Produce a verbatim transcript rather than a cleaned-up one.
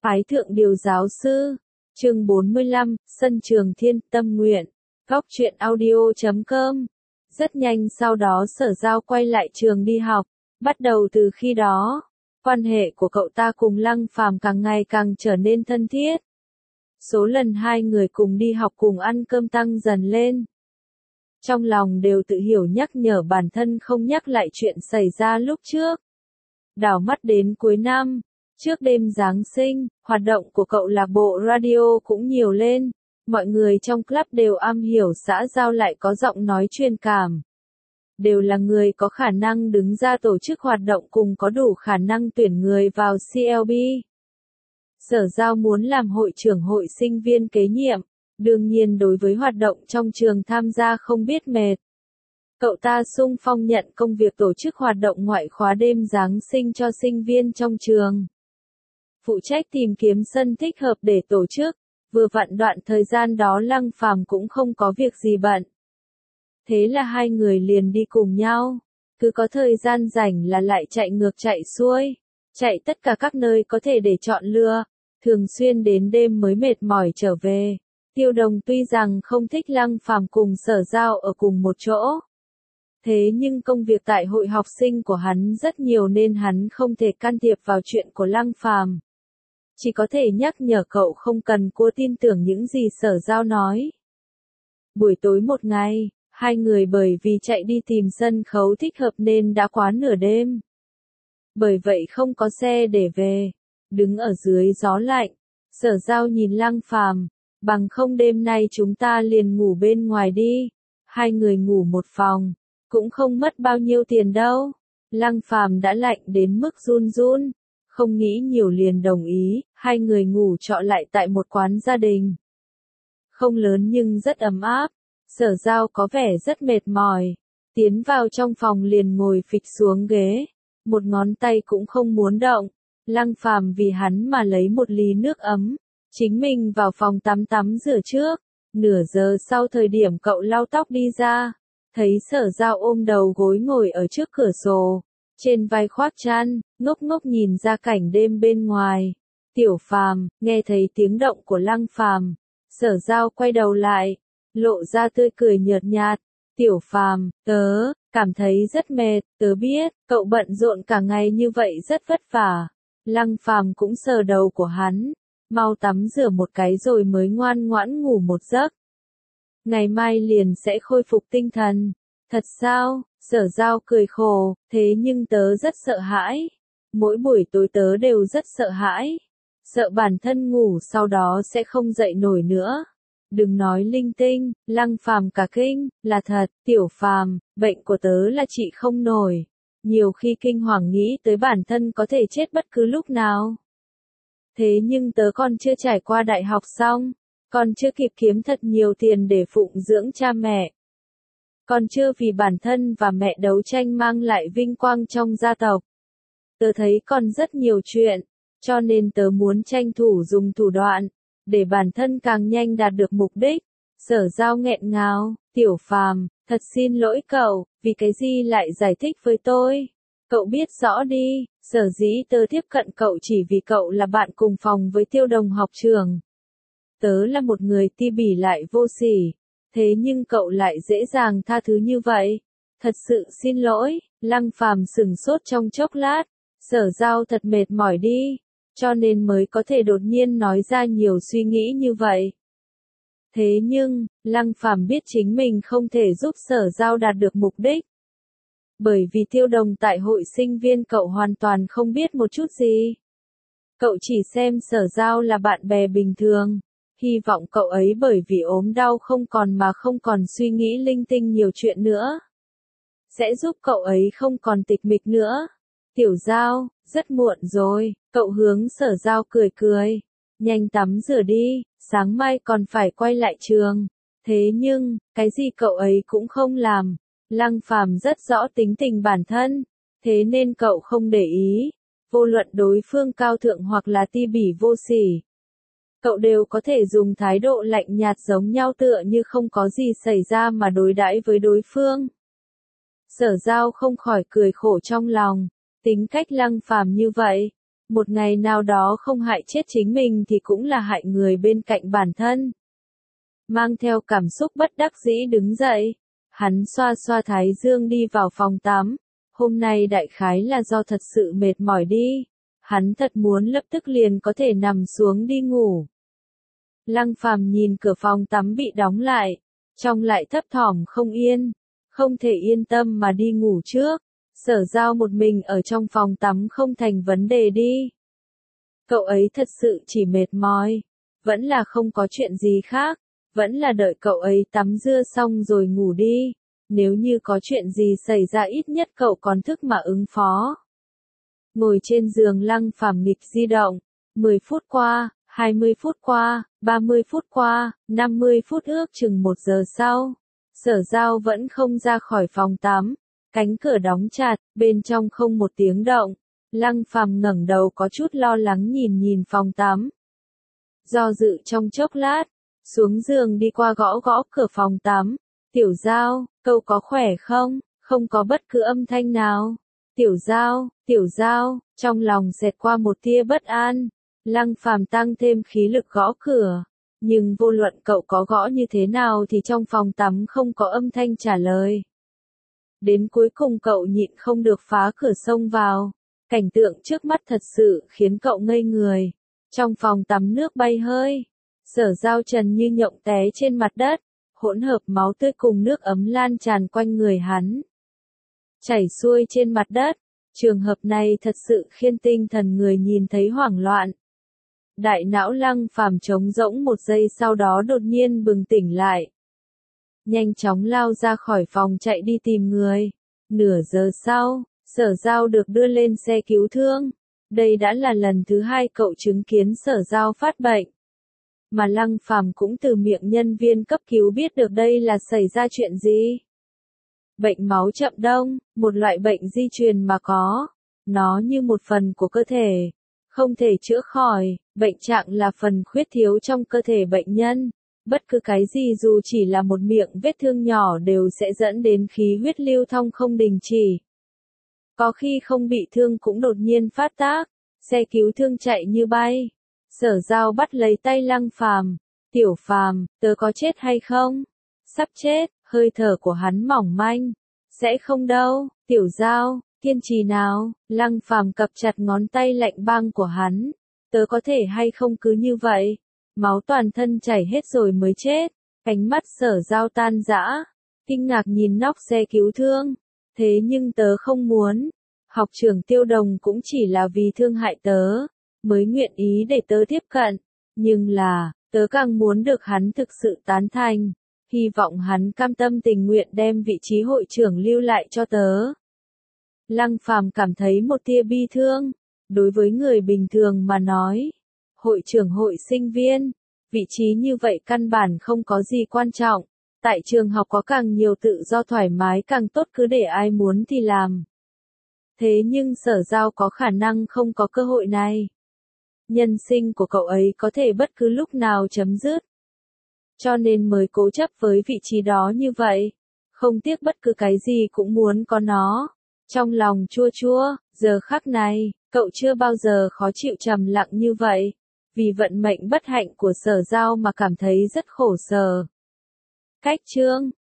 Ái thượng điều giáo sư, chương bốn mươi lăm, sân trường thiên tâm nguyện, góc truyện audio chấm com. Rất nhanh sau đó Sở Giao quay lại trường đi học, bắt đầu từ khi đó, quan hệ của cậu ta cùng Lăng Phàm càng ngày càng trở nên thân thiết. Số lần hai người cùng đi học cùng ăn cơm tăng dần lên. Trong lòng đều tự hiểu nhắc nhở bản thân không nhắc lại chuyện xảy ra lúc trước. Đảo mắt đến cuối năm, trước đêm Giáng sinh, hoạt động của cậu lạc bộ radio cũng nhiều lên, mọi người trong club đều am hiểu xã giao lại có giọng nói truyền cảm. Đều là người có khả năng đứng ra tổ chức hoạt động cùng có đủ khả năng tuyển người vào xê lờ bê. Sở Giao muốn làm hội trưởng hội sinh viên kế nhiệm, đương nhiên đối với hoạt động trong trường tham gia không biết mệt. Cậu ta sung phong nhận công việc tổ chức hoạt động ngoại khóa đêm Giáng sinh cho sinh viên trong trường. Phụ trách tìm kiếm sân thích hợp để tổ chức, vừa vặn đoạn thời gian đó Lăng Phàm cũng không có việc gì bận. Thế là hai người liền đi cùng nhau, cứ có thời gian rảnh là lại chạy ngược chạy xuôi, chạy tất cả các nơi có thể để chọn lựa, thường xuyên đến đêm mới mệt mỏi trở về. Tiêu Đồng tuy rằng không thích Lăng Phàm cùng Sở Giao ở cùng một chỗ. Thế nhưng công việc tại hội học sinh của hắn rất nhiều nên hắn không thể can thiệp vào chuyện của Lăng Phàm. Chỉ có thể nhắc nhở cậu không cần cố tin tưởng những gì Sở Giao nói. Buổi tối một ngày, hai người bởi vì chạy đi tìm sân khấu thích hợp nên đã quá nửa đêm. Bởi vậy không có xe để về, đứng ở dưới gió lạnh, Sở Giao nhìn Lăng Phàm, bằng không đêm nay chúng ta liền ngủ bên ngoài đi. Hai người ngủ một phòng, cũng không mất bao nhiêu tiền đâu. Lăng Phàm đã lạnh đến mức run run, không nghĩ nhiều liền đồng ý, hai người ngủ trọ lại tại một quán gia đình. Không lớn nhưng rất ấm áp, Sở Giao có vẻ rất mệt mỏi, tiến vào trong phòng liền ngồi phịch xuống ghế, một ngón tay cũng không muốn động. Lăng Phàm vì hắn mà lấy một ly nước ấm, chính mình vào phòng tắm tắm rửa trước. Nửa giờ sau thời điểm cậu lau tóc đi ra, thấy Sở Giao ôm đầu gối ngồi ở trước cửa sổ, trên vai khoác chăn, ngốc ngốc nhìn ra cảnh đêm bên ngoài. Tiểu Phàm, nghe thấy tiếng động của Lăng Phàm, Sở Giao quay đầu lại, lộ ra tươi cười nhợt nhạt. Tiểu Phàm, tớ cảm thấy rất mệt, tớ biết, cậu bận rộn cả ngày như vậy rất vất vả. Lăng Phàm cũng sờ đầu của hắn, mau tắm rửa một cái rồi mới ngoan ngoãn ngủ một giấc. Ngày mai liền sẽ khôi phục tinh thần. Thật sao? Sở Giao cười khổ, thế nhưng tớ rất sợ hãi. Mỗi buổi tối tớ đều rất sợ hãi. Sợ bản thân ngủ sau đó sẽ không dậy nổi nữa. Đừng nói linh tinh, Lăng Phàm cả kinh, là thật, Tiểu Phàm, bệnh của tớ là trị không nổi. Nhiều khi kinh hoàng nghĩ tới bản thân có thể chết bất cứ lúc nào. Thế nhưng tớ còn chưa trải qua đại học xong, còn chưa kịp kiếm thật nhiều tiền để phụng dưỡng cha mẹ. Còn chưa vì bản thân và mẹ đấu tranh mang lại vinh quang trong gia tộc. Tớ thấy còn rất nhiều chuyện, cho nên tớ muốn tranh thủ dùng thủ đoạn, để bản thân càng nhanh đạt được mục đích. Sở Giao nghẹn ngào, Tiểu Phàm, thật xin lỗi cậu, vì cái gì lại giải thích với tôi. Cậu biết rõ đi, sở dĩ tớ tiếp cận cậu chỉ vì cậu là bạn cùng phòng với Tiêu Đồng học trường. Tớ là một người ti bỉ lại vô sỉ, thế nhưng cậu lại dễ dàng tha thứ như vậy. Thật sự xin lỗi. Lăng Phàm sửng sốt trong chốc lát, Sở Giao thật mệt mỏi đi, cho nên mới có thể đột nhiên nói ra nhiều suy nghĩ như vậy. Thế nhưng, Lăng Phàm biết chính mình không thể giúp Sở Giao đạt được mục đích. Bởi vì Tiêu Đồng tại hội sinh viên cậu hoàn toàn không biết một chút gì. Cậu chỉ xem Sở Giao là bạn bè bình thường, hy vọng cậu ấy bởi vì ốm đau không còn mà không còn suy nghĩ linh tinh nhiều chuyện nữa. Sẽ giúp cậu ấy không còn tịch mịch nữa. Tiểu Giao, rất muộn rồi, cậu hướng Sở Giao cười cười. Nhanh tắm rửa đi, sáng mai còn phải quay lại trường. Thế nhưng, cái gì cậu ấy cũng không làm. Lăng Phàm rất rõ tính tình bản thân, thế nên cậu không để ý. Vô luận đối phương cao thượng hoặc là ti bỉ vô sỉ, cậu đều có thể dùng thái độ lạnh nhạt giống nhau tựa như không có gì xảy ra mà đối đãi với đối phương. Sở Giao không khỏi cười khổ trong lòng, tính cách Lăng Phàm như vậy, Một ngày nào đó không hại chết chính mình thì cũng là hại người bên cạnh bản thân. Mang theo cảm xúc bất đắc dĩ đứng dậy, hắn xoa xoa thái dương đi vào phòng tắm. Hôm nay đại khái là do thật sự mệt mỏi đi. Hắn thật muốn lập tức liền có thể nằm xuống đi ngủ. Lăng Phàm nhìn cửa phòng tắm bị đóng lại, trong lại thấp thỏm không yên, không thể yên tâm mà đi ngủ trước. Sở Giao một mình ở trong phòng tắm không thành vấn đề đi. Cậu ấy thật sự chỉ mệt mỏi, vẫn là không có chuyện gì khác, vẫn là đợi cậu ấy tắm rửa xong rồi ngủ đi. Nếu như có chuyện gì xảy ra ít nhất cậu còn thức mà ứng phó. Ngồi trên giường Lăng Phàm nghịch di động, mười phút qua, hai mươi phút qua, ba mươi phút qua, năm mươi phút ước chừng một giờ sau. Sở Giao vẫn không ra khỏi phòng tắm, cánh cửa đóng chặt, bên trong không một tiếng động. Lăng Phàm ngẩng đầu có chút lo lắng nhìn nhìn phòng tắm. Do dự trong chốc lát, xuống giường đi qua gõ gõ cửa phòng tắm. Tiểu Giao, cậu có khỏe không? Không có bất cứ âm thanh nào. Tiểu Giao, Tiểu Giao, trong lòng xẹt qua một tia bất an. Lăng Phàm tăng thêm khí lực gõ cửa. Nhưng vô luận cậu có gõ như thế nào thì trong phòng tắm không có âm thanh trả lời. Đến cuối cùng cậu nhịn không được phá cửa xông vào. Cảnh tượng trước mắt thật sự khiến cậu ngây người. Trong phòng tắm nước bay hơi. Sở Giao trần như nhộng té trên mặt đất. Hỗn hợp máu tươi cùng nước ấm lan tràn quanh người hắn. Chảy xuôi trên mặt đất. Trường hợp này thật sự khiến tinh thần người nhìn thấy hoảng loạn. Đại não Lăng Phàm trống rỗng một giây sau đó đột nhiên bừng tỉnh lại. Nhanh chóng lao ra khỏi phòng chạy đi tìm người. Nửa giờ sau, Sở Giao được đưa lên xe cứu thương. Đây đã là lần thứ hai cậu chứng kiến Sở Giao phát bệnh. Mà Lăng Phàm cũng từ miệng nhân viên cấp cứu biết được đây là xảy ra chuyện gì. Bệnh máu chậm đông, một loại bệnh di truyền mà có. Nó như một phần của cơ thể. Không thể chữa khỏi, bệnh trạng là phần khuyết thiếu trong cơ thể bệnh nhân. Bất cứ cái gì dù chỉ là một miệng vết thương nhỏ đều sẽ dẫn đến khí huyết lưu thông không đình chỉ. Có khi không bị thương cũng đột nhiên phát tác, xe cứu thương chạy như bay. Sở Giao bắt lấy tay Lăng Phàm, Tiểu Phàm, tớ có chết hay không? Sắp chết, hơi thở của hắn mỏng manh. Sẽ không đâu, Tiểu Giao, kiên trì nào. Lăng Phàm cặp chặt ngón tay lạnh băng của hắn. Tớ có thể hay không cứ như vậy? Máu toàn thân chảy hết rồi mới chết. Ánh mắt Sở Giao tan rã, kinh ngạc nhìn nóc xe cứu thương. Thế nhưng tớ không muốn. Học trưởng Tiêu Đồng cũng chỉ là vì thương hại tớ, mới nguyện ý để tớ tiếp cận. Nhưng là, tớ càng muốn được hắn thực sự tán thành. Hy vọng hắn cam tâm tình nguyện đem vị trí hội trưởng lưu lại cho tớ. Lăng Phàm cảm thấy một tia bi thương. Đối với người bình thường mà nói, hội trưởng hội sinh viên, vị trí như vậy căn bản không có gì quan trọng. Tại trường học có càng nhiều tự do thoải mái càng tốt, cứ để ai muốn thì làm. Thế nhưng Sở Giao có khả năng không có cơ hội này. Nhân sinh của cậu ấy có thể bất cứ lúc nào chấm dứt. Cho nên mới cố chấp với vị trí đó như vậy. Không tiếc bất cứ cái gì cũng muốn có nó. Trong lòng chua chua, giờ khắc này, cậu chưa bao giờ khó chịu trầm lặng như vậy. Vì vận mệnh bất hạnh của Sở Giao mà cảm thấy rất khổ sở. Cách chương